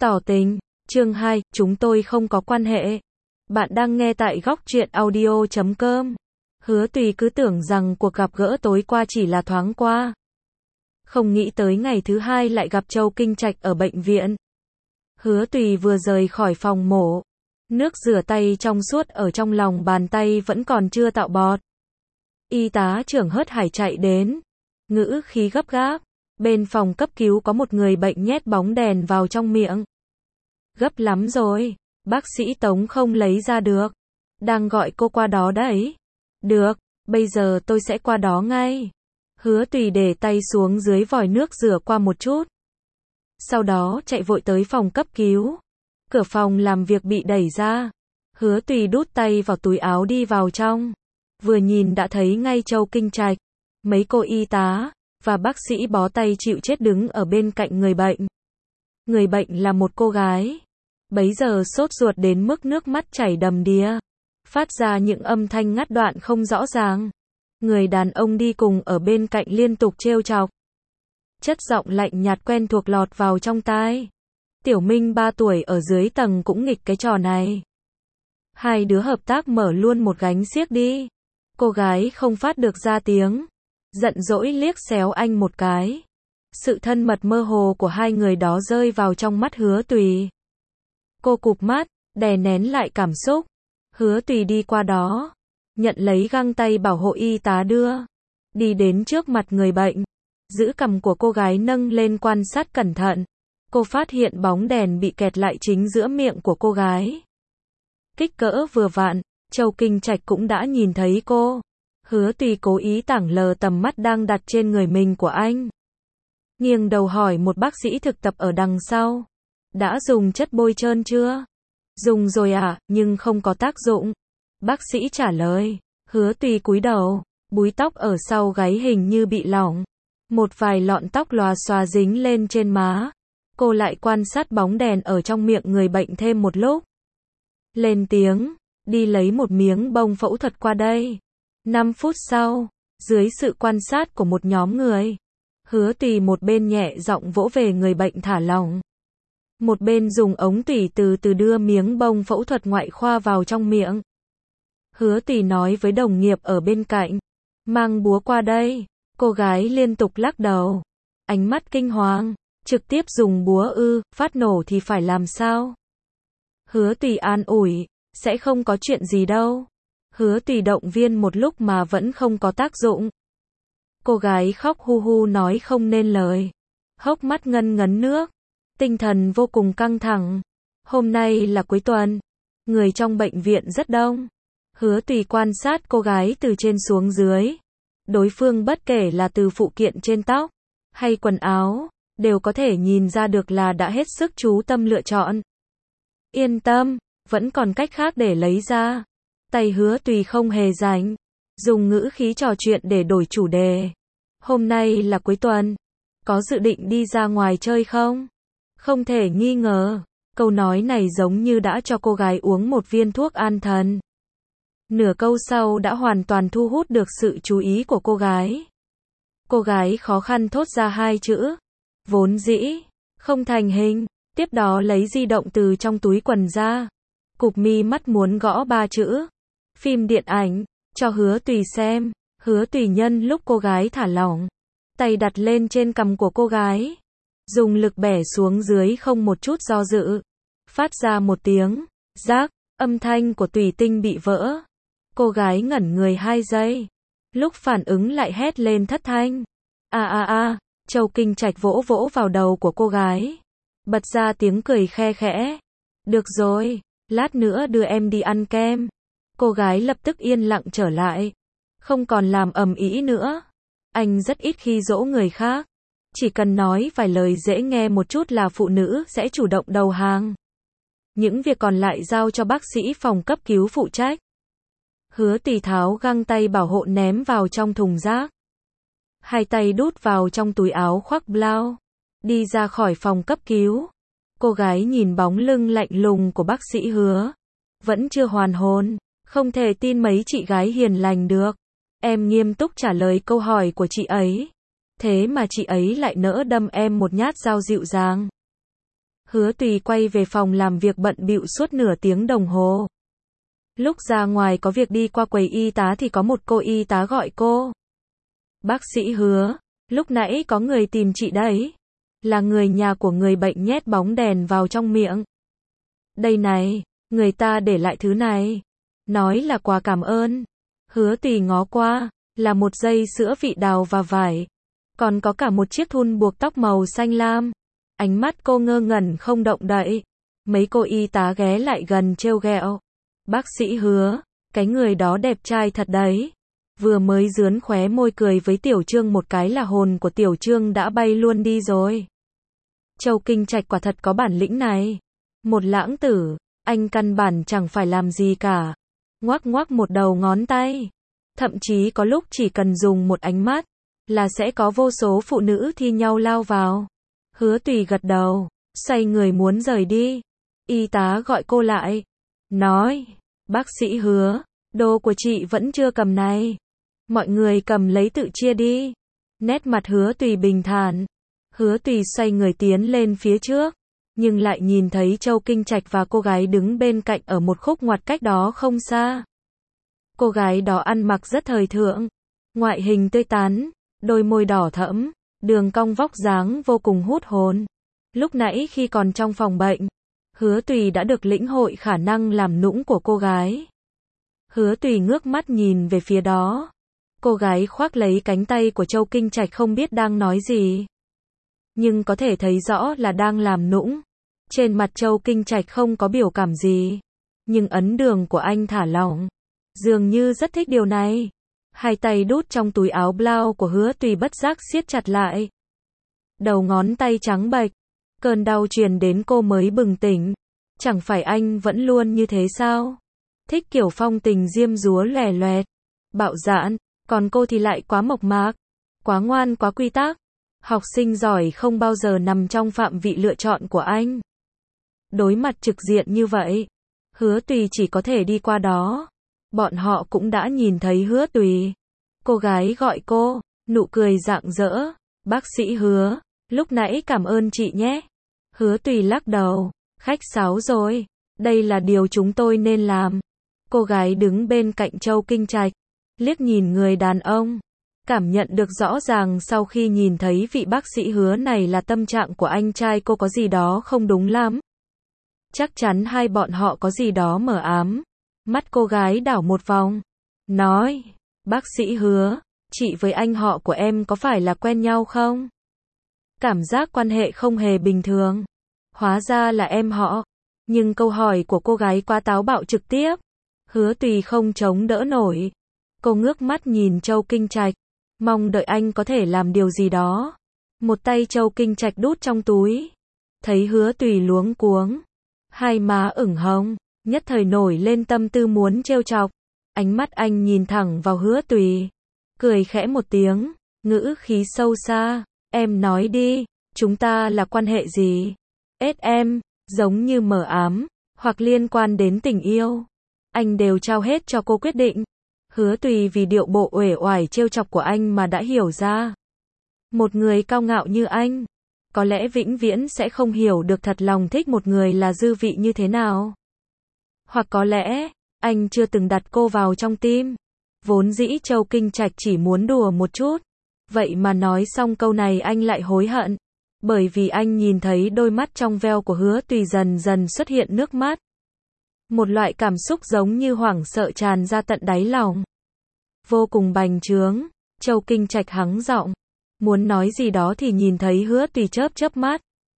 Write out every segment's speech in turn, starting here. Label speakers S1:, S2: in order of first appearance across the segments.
S1: Tỏ tình, chương 2, chúng tôi không có quan hệ. Bạn đang nghe tại góc truyện audio.com. Hứa Tùy cứ tưởng rằng cuộc gặp gỡ tối qua chỉ là thoáng qua. Không nghĩ tới ngày thứ hai lại gặp Châu Kinh Trạch ở bệnh viện. Hứa Tùy vừa rời khỏi phòng mổ. Nước rửa tay trong suốt ở trong lòng bàn tay vẫn còn chưa tạo bọt. Y tá trưởng Hớt Hải chạy đến. Ngữ khí gấp gáp. Bên phòng cấp cứu có một người bệnh nhét bóng đèn vào trong miệng. Gấp lắm rồi, bác sĩ Tống không lấy ra được. Đang gọi cô qua đó đấy. Được, bây giờ tôi sẽ qua đó ngay. Hứa Tùy để tay xuống dưới vòi nước rửa qua một chút. Sau đó chạy vội tới phòng cấp cứu. Cửa phòng làm việc bị đẩy ra. Hứa Tùy đút tay vào túi áo đi vào trong. Vừa nhìn đã thấy ngay Châu Kinh Trạch, mấy cô y tá và bác sĩ bó tay chịu chết đứng ở bên cạnh người bệnh. Người bệnh là một cô gái. Bấy giờ sốt ruột đến mức nước mắt chảy đầm đìa, phát ra những âm thanh ngắt đoạn không rõ ràng. Người đàn ông đi cùng ở bên cạnh liên tục trêu chọc. Chất giọng lạnh nhạt quen thuộc lọt vào trong tai. Tiểu Minh 3 tuổi ở dưới tầng cũng nghịch cái trò này. Hai đứa hợp tác mở luôn một gánh xiếc đi. Cô gái không phát được ra tiếng, giận dỗi liếc xéo anh một cái. Sự thân mật mơ hồ của hai người đó rơi vào trong mắt Hứa Tùy. Cô cụp mắt, đè nén lại cảm xúc. Hứa Tùy đi qua đó, nhận lấy găng tay bảo hộ y tá đưa. Đi đến trước mặt người bệnh, giữ cằm của cô gái nâng lên quan sát cẩn thận. Cô phát hiện bóng đèn bị kẹt lại chính giữa miệng của cô gái. Kích cỡ vừa vặn, Châu Kinh Trạch cũng đã nhìn thấy cô. Hứa Tùy cố ý tảng lờ tầm mắt đang đặt trên người mình của anh. Nghiêng đầu hỏi một bác sĩ thực tập ở đằng sau. Đã dùng chất bôi trơn chưa? Dùng rồi ạ, nhưng không có tác dụng. Bác sĩ trả lời. Hứa Tùy cúi đầu, búi tóc ở sau gáy hình như bị lỏng. Một vài lọn tóc lòa xòa dính lên trên má. Cô lại quan sát bóng đèn ở trong miệng người bệnh thêm một lúc. Lên tiếng, đi lấy một miếng bông phẫu thuật qua đây. 5 phút sau, dưới sự quan sát của một nhóm người, Hứa Tùy một bên nhẹ giọng vỗ về người bệnh thả lỏng, một bên dùng ống tủy từ từ đưa miếng bông phẫu thuật ngoại khoa vào trong miệng. Hứa Tùy nói với đồng nghiệp ở bên cạnh, mang búa qua đây. Cô gái liên tục lắc đầu, ánh mắt kinh hoàng, trực tiếp dùng búa ư, phát nổ thì phải làm sao? Hứa Tùy an ủi, sẽ không có chuyện gì đâu. Hứa Tùy động viên một lúc mà vẫn không có tác dụng. Cô gái khóc hu hu nói không nên lời, hốc mắt ngân ngấn nước, tinh thần vô cùng căng thẳng. Hôm nay là cuối tuần, người trong bệnh viện rất đông. Hứa Tùy quan sát cô gái từ trên xuống dưới. Đối phương bất kể là từ phụ kiện trên tóc hay quần áo, đều có thể nhìn ra được là đã hết sức chú tâm lựa chọn. Yên tâm, vẫn còn cách khác để lấy ra. Tay Hứa Tùy không hề rảnh, dùng ngữ khí trò chuyện để đổi chủ đề. Hôm nay là cuối tuần, có dự định đi ra ngoài chơi không? Không thể nghi ngờ, câu nói này giống như đã cho cô gái uống một viên thuốc an thần. Nửa câu sau đã hoàn toàn thu hút được sự chú ý của cô gái. Cô gái khó khăn thốt ra hai chữ, vốn dĩ, không thành hình, tiếp đó lấy di động từ trong túi quần ra, cụp mi mắt muốn gõ 3 chữ, phim điện ảnh, cho Hứa Tùy xem. Hứa Tùy nhân lúc cô gái thả lỏng, tay đặt lên trên cằm của cô gái, dùng lực bẻ xuống dưới không một chút do dự, phát ra một tiếng rác, âm thanh của Tùy tinh bị vỡ. Cô gái ngẩn người 2 giây, lúc phản ứng lại hét lên thất thanh. Châu Kinh Trạch vỗ vỗ vào đầu của cô gái, bật ra tiếng cười khe khẽ. Được rồi, lát nữa đưa em đi ăn kem. Cô gái lập tức yên lặng trở lại, không còn làm ầm ĩ nữa. Anh rất ít khi dỗ người khác, chỉ cần nói vài lời dễ nghe một chút là phụ nữ sẽ chủ động đầu hàng. Những việc còn lại giao cho bác sĩ phòng cấp cứu phụ trách. Hứa Tùy tháo găng tay bảo hộ ném vào trong thùng rác. Hai tay đút vào trong túi áo khoác blau, đi ra khỏi phòng cấp cứu. Cô gái nhìn bóng lưng lạnh lùng của bác sĩ Hứa, vẫn chưa hoàn hồn, không thể tin mấy chị gái hiền lành được. Em nghiêm túc trả lời câu hỏi của chị ấy, thế mà chị ấy lại nỡ đâm em một nhát dao dịu dàng. Hứa Tùy quay về phòng làm việc bận bịu suốt nửa tiếng đồng hồ. Lúc ra ngoài có việc đi qua quầy y tá thì có một cô y tá gọi cô. Bác sĩ Hứa, lúc nãy có người tìm chị đấy. Là người nhà của người bệnh nhét bóng đèn vào trong miệng. Đây này, người ta để lại thứ này. Nói là quà cảm ơn. Hứa Tùy ngó qua, là một dây sữa vị đào và vải. Còn có cả một chiếc thun buộc tóc màu xanh lam. Ánh mắt cô ngơ ngẩn không động đậy. Mấy cô y tá ghé lại gần trêu ghẹo. Bác sĩ Hứa, cái người đó đẹp trai thật đấy. Vừa mới rướn khóe môi cười với Tiểu Trương một cái là hồn của Tiểu Trương đã bay luôn đi rồi. Châu Kinh Trạch quả thật có bản lĩnh này. Một lãng tử, anh căn bản chẳng phải làm gì cả. Ngoắc ngoắc một đầu ngón tay. Thậm chí có lúc chỉ cần dùng một ánh mắt, là sẽ có vô số phụ nữ thi nhau lao vào. Hứa Tùy gật đầu, xoay người muốn rời đi. Y tá gọi cô lại. Nói, bác sĩ Hứa, đồ của chị vẫn chưa cầm này. Mọi người cầm lấy tự chia đi. Nét mặt Hứa Tùy bình thản. Hứa Tùy xoay người tiến lên phía trước. Nhưng lại nhìn thấy Châu Kinh Trạch và cô gái đứng bên cạnh ở một khúc ngoặt cách đó không xa. Cô gái đó ăn mặc rất thời thượng. Ngoại hình tươi tắn, đôi môi đỏ thẫm, đường cong vóc dáng vô cùng hút hồn. Lúc nãy khi còn trong phòng bệnh, Hứa Tùy đã được lĩnh hội khả năng làm nũng của cô gái. Hứa Tùy ngước mắt nhìn về phía đó. Cô gái khoác lấy cánh tay của Châu Kinh Trạch không biết đang nói gì. Nhưng có thể thấy rõ là đang làm nũng. Trên mặt Châu Kinh Trạch không có biểu cảm gì. Nhưng ấn đường của anh thả lỏng. Dường như rất thích điều này. Hai tay đút trong túi áo blau của Hứa Tùy bất giác siết chặt lại. Đầu ngón tay trắng bệch. Cơn đau truyền đến cô mới bừng tỉnh. Chẳng phải anh vẫn luôn như thế sao? Thích kiểu phong tình diêm dúa lòe loẹt, bạo dạn, còn cô thì lại quá mộc mạc, quá ngoan quá quy tắc. Học sinh giỏi không bao giờ nằm trong phạm vị lựa chọn của anh. Đối mặt trực diện như vậy, Hứa Tùy chỉ có thể đi qua đó. Bọn họ cũng đã nhìn thấy Hứa Tùy. Cô gái gọi cô, nụ cười rạng rỡ. Bác sĩ Hứa, lúc nãy cảm ơn chị nhé. Hứa Tùy lắc đầu, khách sáo rồi, đây là điều chúng tôi nên làm. Cô gái đứng bên cạnh Châu Kinh Trạch, liếc nhìn người đàn ông, cảm nhận được rõ ràng sau khi nhìn thấy vị bác sĩ Hứa này là tâm trạng của anh trai cô có gì đó không đúng lắm. Chắc chắn hai bọn họ có gì đó mờ ám. Mắt cô gái đảo một vòng, nói, bác sĩ Hứa, chị với anh họ của em có phải là quen nhau không? Cảm giác quan hệ không hề bình thường. Hóa ra là em họ. Nhưng câu hỏi của cô gái quá táo bạo trực tiếp. Hứa Tùy không chống đỡ nổi. Cô ngước mắt nhìn Châu Kinh Trạch, mong đợi anh có thể làm điều gì đó. Một tay Châu Kinh Trạch đút trong túi. Thấy Hứa Tùy luống cuống, hai má ửng hồng, nhất thời nổi lên tâm tư muốn trêu chọc. Ánh mắt anh nhìn thẳng vào Hứa Tùy, cười khẽ một tiếng, ngữ khí sâu xa, em nói đi, chúng ta là quan hệ gì? Em, giống như mờ ám, hoặc liên quan đến tình yêu. Anh đều trao hết cho cô quyết định. Hứa Tùy vì điệu bộ uể oải trêu chọc của anh mà đã hiểu ra. Một người cao ngạo như anh, có lẽ vĩnh viễn sẽ không hiểu được thật lòng thích một người là dư vị như thế nào. Hoặc có lẽ, anh chưa từng đặt cô vào trong tim. Vốn dĩ Châu Kinh Trạch chỉ muốn đùa một chút. Vậy mà nói xong câu này anh lại hối hận. Bởi vì anh nhìn thấy đôi mắt trong veo của Hứa Tùy dần dần xuất hiện nước mắt. Một loại cảm xúc giống như hoảng sợ tràn ra tận đáy lòng. Vô cùng bành trướng, Châu Kinh Trạch hắng giọng. Muốn nói gì đó thì nhìn thấy Hứa Tùy chớp chớp mắt.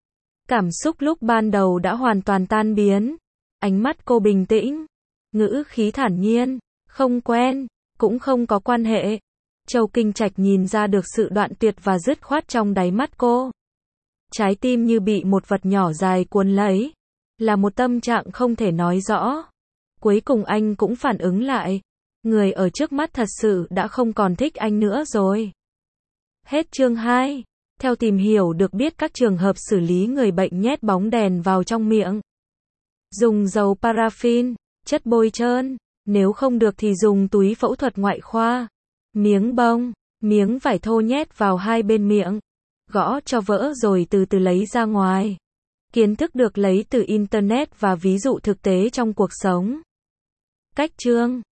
S1: Cảm xúc lúc ban đầu đã hoàn toàn tan biến. Ánh mắt cô bình tĩnh, ngữ khí thản nhiên, không quen, cũng không có quan hệ. Châu Kinh Trạch nhìn ra được sự đoạn tuyệt và dứt khoát trong đáy mắt cô. Trái tim như bị một vật nhỏ dài cuốn lấy. Là một tâm trạng không thể nói rõ. Cuối cùng anh cũng phản ứng lại. Người ở trước mắt thật sự đã không còn thích anh nữa rồi. Hết chương 2. Theo tìm hiểu được biết các trường hợp xử lý người bệnh nhét bóng đèn vào trong miệng. Dùng dầu paraffin, chất bôi trơn. Nếu không được thì dùng túi phẫu thuật ngoại khoa. Miếng bông, miếng vải thô nhét vào hai bên miệng. Gõ cho vỡ rồi từ từ lấy ra ngoài. Kiến thức được lấy từ Internet và ví dụ thực tế trong cuộc sống. Cách chương